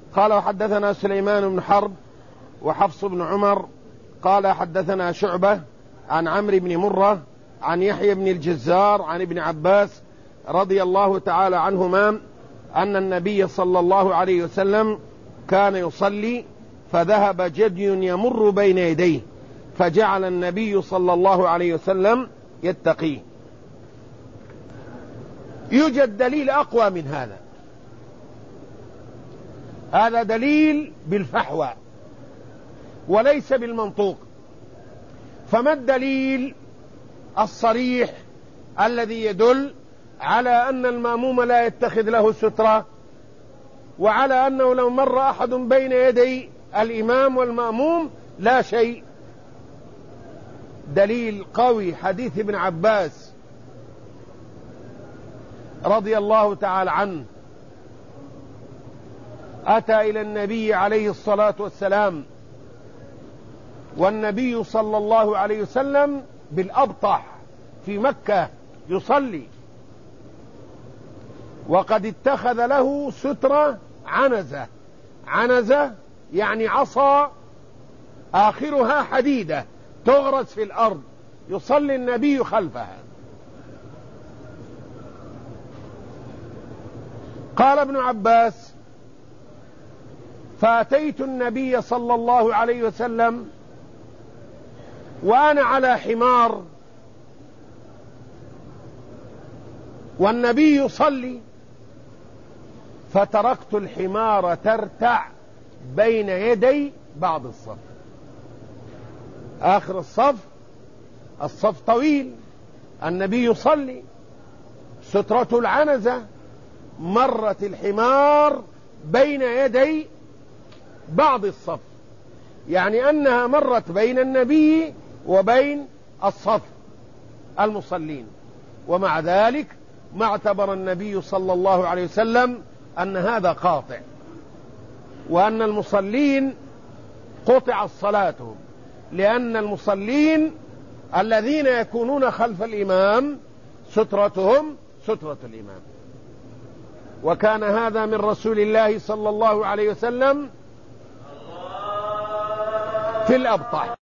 قال وحدثنا سليمان بن حرب وحفص بن عمر قال حدثنا شعبة عن عمرو بن مرة عن يحيى بن الجزار عن ابن عباس رضي الله تعالى عنهما أن النبي صلى الله عليه وسلم كان يصلي فذهب جدي يمر بين يديه فجعل النبي صلى الله عليه وسلم يتقيه. يوجد دليل أقوى من هذا. هذا دليل بالفحوى وليس بالمنطوق. فما الدليل الصريح الذي يدل على أن المأموم لا يتخذ له سترة، وعلى أنه لو مر أحد بين يدي الإمام والمأموم لا شيء؟ دليل قوي حديث ابن عباس رضي الله تعالى عنه، أتى إلى النبي عليه الصلاة والسلام والنبي صلى الله عليه وسلم بالأبطح في مكة يصلي، وقد اتخذ له سترة عنزة. عنزة يعني عصا آخرها حديدة تغرس في الأرض، يصلي النبي خلفها. قال ابن عباس فأتيت النبي صلى الله عليه وسلم وأنا على حمار والنبي يصلي، فتركت الحمار ترتع بين يدي بعض الصف. آخر الصف طويل، النبي يصلي، سترة العنزة، مرت الحمار بين يدي بعض الصف، يعني أنها مرت بين النبي وبين الصف المصلين. ومع ذلك ما اعتبر النبي صلى الله عليه وسلم أن هذا قاطع، وأن المصلين قطع صلاتهم، لأن المصلين الذين يكونون خلف الإمام سترتهم سترة الإمام. وكان هذا من رسول الله صلى الله عليه وسلم في الأبطح.